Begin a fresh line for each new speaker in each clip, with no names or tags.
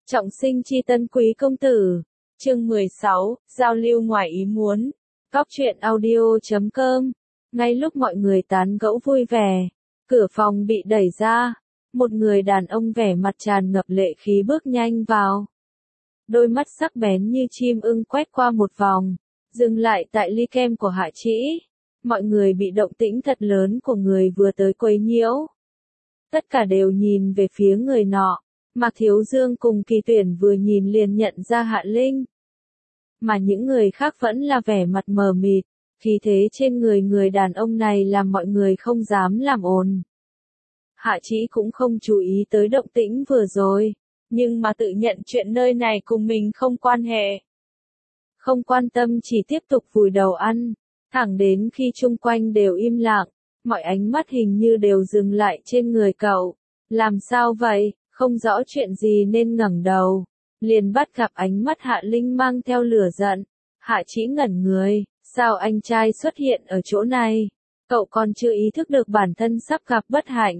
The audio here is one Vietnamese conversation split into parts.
Trọng sinh chi tân quý công tử. Chương 16, giao lưu ngoài ý muốn. Cóc truyện audio.com. Ngay lúc mọi người tán gẫu vui vẻ, cửa phòng bị đẩy ra. Một người đàn ông vẻ mặt tràn ngập lệ khí bước nhanh vào. Đôi mắt sắc bén như chim ưng quét qua một vòng, dừng lại tại ly kem của Hạ Trĩ. Mọi người bị động tĩnh thật lớn của người vừa tới quấy nhiễu. Tất cả đều nhìn về phía người nọ. Mạc Thiếu Dương cùng Kỳ Tuyển vừa nhìn liền nhận ra Hạ Linh. Mà những người khác vẫn là vẻ mặt mờ mịt, khí thế trên người đàn ông này làm mọi người không dám làm ồn. Hạ Trĩ cũng không chú ý tới động tĩnh vừa rồi, nhưng mà tự nhận chuyện nơi này cùng mình không quan hệ. Không quan tâm chỉ tiếp tục vùi đầu ăn, thẳng đến khi chung quanh đều im lặng, mọi ánh mắt hình như đều dừng lại trên người cậu. Làm sao vậy? Không rõ chuyện gì nên ngẩng đầu, liền bắt gặp ánh mắt Hạ Linh mang theo lửa giận. Hạ Trĩ ngẩn người, sao anh trai xuất hiện ở chỗ này? Cậu còn chưa ý thức được bản thân sắp gặp bất hạnh.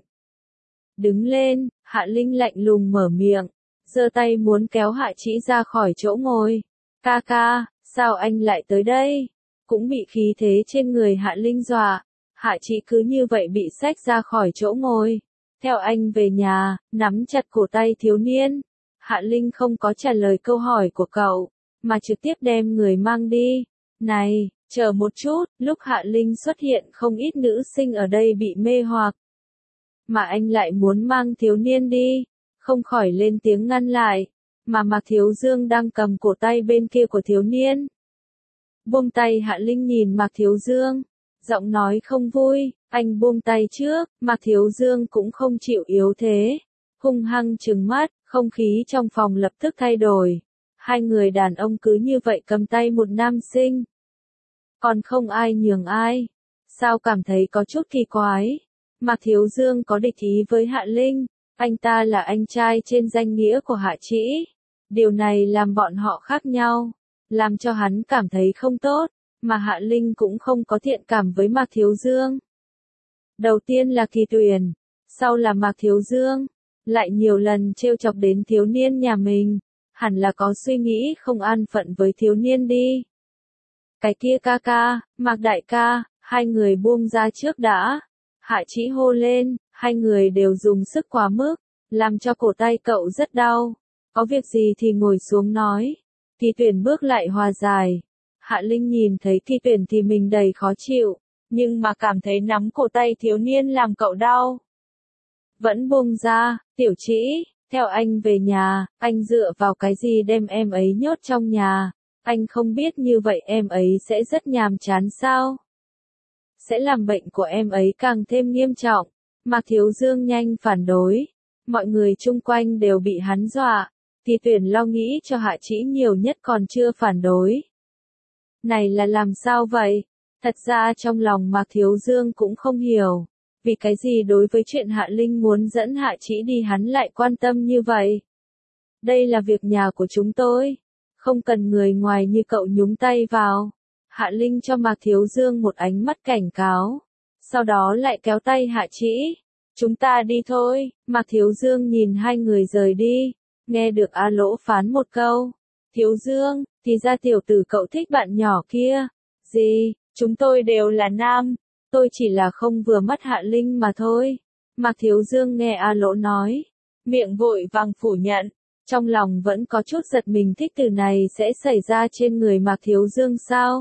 Đứng lên, Hạ Linh lạnh lùng mở miệng, giơ tay muốn kéo Hạ Trĩ ra khỏi chỗ ngồi. Ca ca, sao anh lại tới đây? Cũng bị khí thế trên người Hạ Linh dọa, Hạ Trĩ cứ như vậy bị xách ra khỏi chỗ ngồi. Theo anh về nhà, nắm chặt cổ tay thiếu niên. Hạ Linh không có trả lời câu hỏi của cậu, mà trực tiếp đem người mang đi. Này, chờ một chút, lúc Hạ Linh xuất hiện không ít nữ sinh ở đây bị mê hoặc. Mà anh lại muốn mang thiếu niên đi, không khỏi lên tiếng ngăn lại, mà Mạc Thiếu Dương đang cầm cổ tay bên kia của thiếu niên. Buông tay. Hạ Linh nhìn Mạc Thiếu Dương, giọng nói không vui. Anh buông tay trước. Mạc Thiếu Dương cũng không chịu yếu thế, hung hăng trừng mắt, không khí trong phòng lập tức thay đổi. Hai người đàn ông cứ như vậy cầm tay một nam sinh. Còn không ai nhường ai. Sao cảm thấy có chút kỳ quái. Mạc Thiếu Dương có địch ý với Hạ Linh, anh ta là anh trai trên danh nghĩa của Hạ Trĩ. Điều này làm bọn họ khác nhau, làm cho hắn cảm thấy không tốt, mà Hạ Linh cũng không có thiện cảm với Mạc Thiếu Dương. Đầu tiên là Kỳ Tuyển, sau là Mạc Thiếu Dương, lại nhiều lần trêu chọc đến thiếu niên nhà mình, hẳn là có suy nghĩ không an phận với thiếu niên đi. Cái kia ca ca, Mạc đại ca, hai người buông ra trước đã. Hạ Trĩ hô lên, hai người đều dùng sức quá mức, làm cho cổ tay cậu rất đau. Có việc gì thì ngồi xuống nói. Kỳ Tuyển bước lại hòa giải. Hạ Linh nhìn thấy Kỳ Tuyển thì mình đầy khó chịu, nhưng mà cảm thấy nắm cổ tay thiếu niên làm cậu đau. Vẫn buông ra. Tiểu Trĩ, theo anh về nhà, anh dựa vào cái gì đem em ấy nhốt trong nhà? Anh không biết như vậy em ấy sẽ rất nhàm chán sao? Sẽ làm bệnh của em ấy càng thêm nghiêm trọng. Mạc Thiếu Dương nhanh phản đối. Mọi người chung quanh đều bị hắn dọa. Kỳ Tuyển lo nghĩ cho Hạ Trĩ nhiều nhất còn chưa phản đối. Này là làm sao vậy? Thật ra trong lòng Mạc Thiếu Dương cũng không hiểu, vì cái gì đối với chuyện Hạ Linh muốn dẫn Hạ Trĩ đi hắn lại quan tâm như vậy. Đây là việc nhà của chúng tôi, không cần người ngoài như cậu nhúng tay vào. Hạ Linh cho Mạc Thiếu Dương một ánh mắt cảnh cáo, sau đó lại kéo tay Hạ Trĩ. Chúng ta đi thôi. Mạc Thiếu Dương nhìn hai người rời đi, nghe được A Lỗ phán một câu. Thiếu Dương, thì ra tiểu tử cậu thích bạn nhỏ kia. Gì, chúng tôi đều là nam, tôi chỉ là không vừa mắt Hạ Linh mà thôi. Mạc Thiếu Dương nghe A Lỗ nói, miệng vội vàng phủ nhận, trong lòng vẫn có chút giật mình thích từ này sẽ xảy ra trên người Mạc Thiếu Dương sao?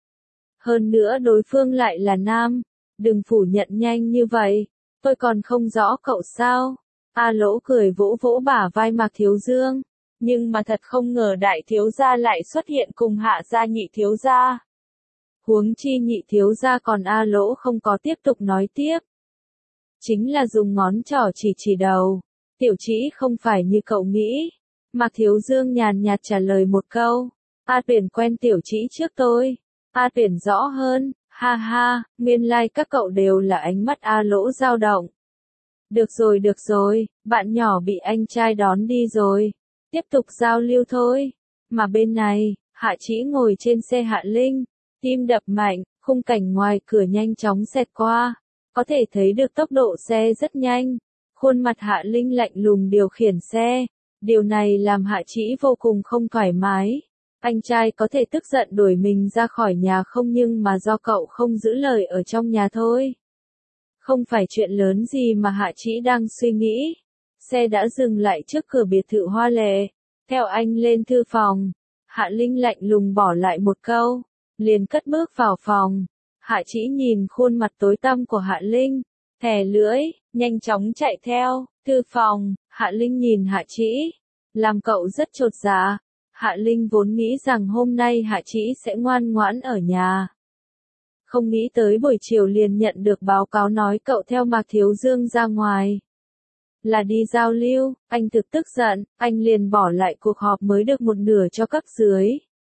Hơn nữa đối phương lại là nam, đừng phủ nhận nhanh như vậy, tôi còn không rõ cậu sao? A Lỗ cười vỗ vỗ bả vai Mạc Thiếu Dương, nhưng mà thật không ngờ đại thiếu gia lại xuất hiện cùng Hạ gia nhị thiếu gia. Huống chi nhị thiếu gia còn A Lỗ không có tiếp tục nói tiếp. Chính là dùng ngón trỏ chỉ đầu. Tiểu Trĩ không phải như cậu nghĩ. Mạc Thiếu Dương nhàn nhạt trả lời một câu. A Tuyển quen Tiểu Trĩ trước tôi. A Tuyển rõ hơn, ha ha, nguyên lai các cậu đều là ánh mắt A Lỗ dao động. Được rồi, bạn nhỏ bị anh trai đón đi rồi. Tiếp tục giao lưu thôi. Mà bên này, Hạ Trĩ ngồi trên xe Hạ Linh, tim đập mạnh, khung cảnh ngoài cửa nhanh chóng xẹt qua. Có thể thấy được tốc độ xe rất nhanh. Khuôn mặt Hạ Linh lạnh lùng điều khiển xe, Điều này làm Hạ Trĩ vô cùng không thoải mái. Anh trai có thể tức giận đuổi mình ra khỏi nhà không, nhưng mà do cậu không giữ lời ở trong nhà thôi. Không phải chuyện lớn gì mà Hạ Trĩ đang suy nghĩ. Xe đã dừng lại trước cửa biệt thự hoa lệ. Theo anh lên thư phòng, Hạ Linh lạnh lùng bỏ lại một câu, liền cất bước vào phòng. Hạ Trĩ nhìn khuôn mặt tối tăm của Hạ Linh, thè lưỡi, nhanh chóng chạy theo thư phòng. Hạ Linh nhìn Hạ Trĩ, làm cậu rất chột dạ. Hạ Linh vốn nghĩ rằng hôm nay Hạ Trĩ sẽ ngoan ngoãn ở nhà. Không nghĩ tới buổi chiều liền nhận được báo cáo nói cậu theo Mạc Thiếu Dương ra ngoài. Là đi giao lưu. Anh thực tức giận, anh liền bỏ lại cuộc họp mới được một nửa cho cấp dưới.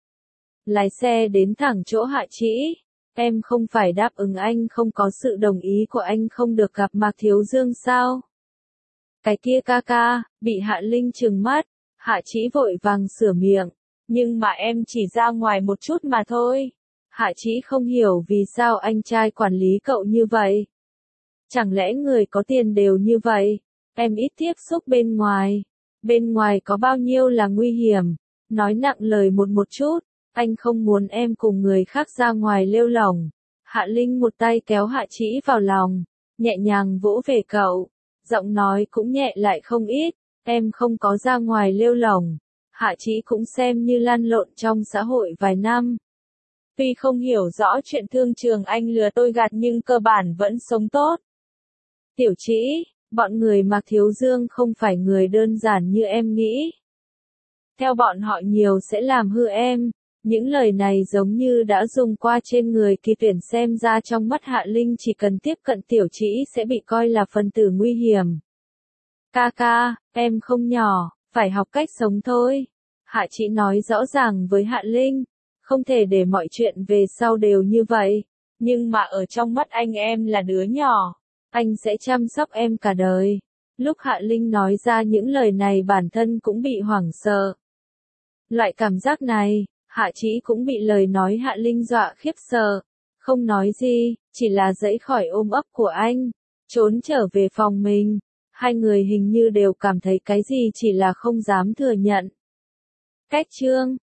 Lái xe đến thẳng chỗ Hạ Trĩ. Em không phải đáp ứng anh không có sự đồng ý của anh không được gặp Mạc Thiếu Dương sao? Cái kia ca ca, bị Hạ Linh trừng mắt. Hạ Trĩ vội vàng sửa miệng. Nhưng mà em chỉ ra ngoài một chút mà thôi. Hạ Trĩ không hiểu vì sao anh trai quản lý cậu như vậy. Chẳng lẽ người có tiền đều như vậy? Em ít tiếp xúc bên ngoài. Bên ngoài có bao nhiêu là nguy hiểm. Nói nặng lời một chút. Anh không muốn em cùng người khác ra ngoài lêu lổng. Hạ Linh một tay kéo Hạ Trĩ vào lòng. Nhẹ nhàng vỗ về cậu. Giọng nói cũng nhẹ lại không ít. Em không có ra ngoài lêu lổng. Hạ Trĩ cũng xem như lăn lộn trong xã hội vài năm. Tuy không hiểu rõ chuyện thương trường anh lừa tôi gạt nhưng cơ bản vẫn sống tốt. Tiểu Trĩ, bọn người Mạc Thiếu Dương không phải người đơn giản như em nghĩ. Theo bọn họ nhiều sẽ làm hư em. Những lời này giống như đã dùng qua trên người Kỳ Tuyển, xem ra trong mắt Hạ Linh chỉ cần tiếp cận Tiểu Trĩ sẽ bị coi là phần tử nguy hiểm. Ca ca, em không nhỏ, phải học cách sống thôi. Hạ Trĩ nói rõ ràng với Hạ Linh. Không thể để mọi chuyện về sau đều như vậy. Nhưng mà ở trong mắt anh em là đứa nhỏ. Anh sẽ chăm sóc em cả đời. Lúc Hạ Linh nói ra những lời này bản thân cũng bị hoảng sợ. Loại cảm giác này, Hạ Trĩ cũng bị lời nói Hạ Linh dọa khiếp sợ. Không nói gì, chỉ là giãy khỏi ôm ấp của anh. Trốn trở về phòng mình. Hai người hình như đều cảm thấy cái gì chỉ là không dám thừa nhận. Kết chương